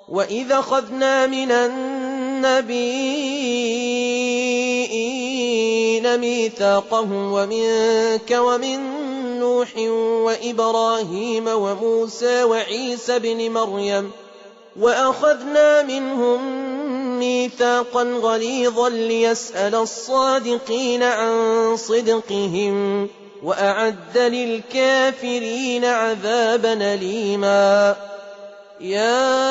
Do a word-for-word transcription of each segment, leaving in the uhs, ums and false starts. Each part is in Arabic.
وَإِذْ أَخَذْنَا مِنَ النَّبِيِّينَ مِيثَاقَهُمْ وَمِنكَ وَمِن نُّوحٍ وَإِبْرَاهِيمَ وَمُوسَىٰ وَعِيسَى ابْنِ مَرْيَمَ وَأَخَذْنَا مِنْهُم مِّيثَاقًا غَلِيظًا لِّيَسْأَلَ الصَّادِقِينَ عَن صِدْقِهِمْ وَأَعَدَّ لِلْكَافِرِينَ عَذَابًا أَلِيمًا. يَا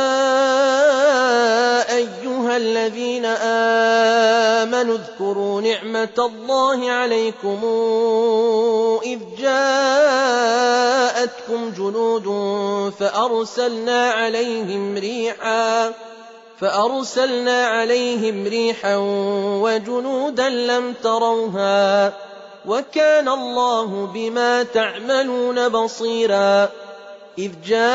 أَيُّهَا الَّذِينَ آمَنُوا اذْكُرُوا نِعْمَةَ اللَّهِ عَلَيْكُمْ إِذْ جَاءَتْكُمْ جُنُودٌ فَأَرْسَلْنَا عَلَيْهِمْ رِيحًا فَأَرْسَلْنَا عَلَيْهِمْ رِيحًا وَجُنُودًا لَّمْ تَرَوْهَا وَكَانَ اللَّهُ بِمَا تَعْمَلُونَ بَصِيرًا. إِذْ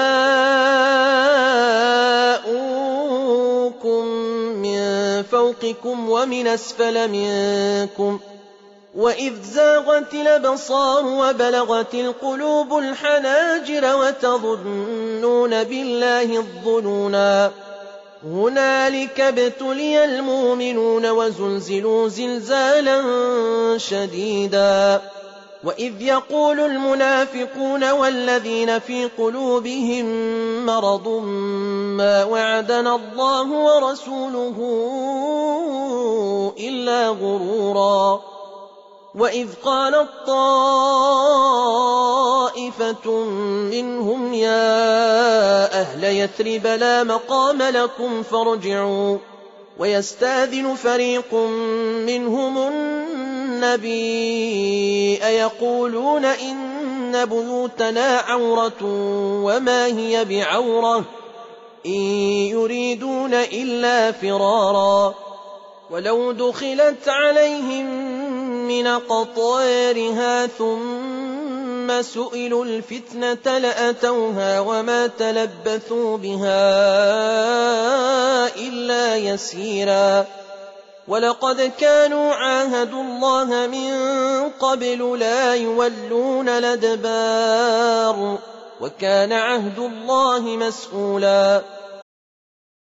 جَاءُوكُم مِّن فَوْقِكُمْ وَمِنْ أَسْفَلَ مِنكُمْ وَإِذْ زَاغَتِ الْأَبْصَارُ وَبَلَغَتِ الْقُلُوبُ الْحَنَاجِرَ وَتَظُنُّونَ بِاللَّهِ الظُّنُونَا. هُنَالِكَ ابْتُلِيَ الْمُؤْمِنُونَ وَزُلْزِلُوا زِلْزَالًا شَدِيدًا. وَإِذْ يَقُولُ الْمُنَافِقُونَ وَالَّذِينَ فِي قُلُوبِهِم مَّرَضٌ مَّا وَعَدَنَا اللَّهُ وَرَسُولُهُ إِلَّا غُرُورًا. وَإِذْ قَالَت طَّائِفَةٌ مِّنْهُمْ يَا أَهْلَ يَثْرِبَ لَا مَقَامَ لَكُمْ فَارْجِعُوا وَيَسْتَأْذِنُ فَرِيقٌ مِّنْهُمُ النَّبِيَّ يَقُولُونَ إِنَّ بُيُوتَنَا عَوْرَةٌ وَمَا هِيَ بِعَوْرَةٍ إِن يُرِيدُونَ إِلَّا فِرَارًا. وَلَوْ دُخِلَتْ عَلَيْهِم مِّنْ أَقْطَارِهَا ثُمَّ سُئِلُوا الْفِتْنَةَ لَأَتَوْهَا وَمَا تَلَبَّثُوا بِهَا إِلَّا يَسِيرًا. وَلَقَدْ كَانُوا عَاهَدُوا اللَّهَ مِن قَبْلُ لَا يُوَلُّونَ الْأَدْبَارَ وَكَانَ عَهْدُ اللَّهِ مَسْئُولًا.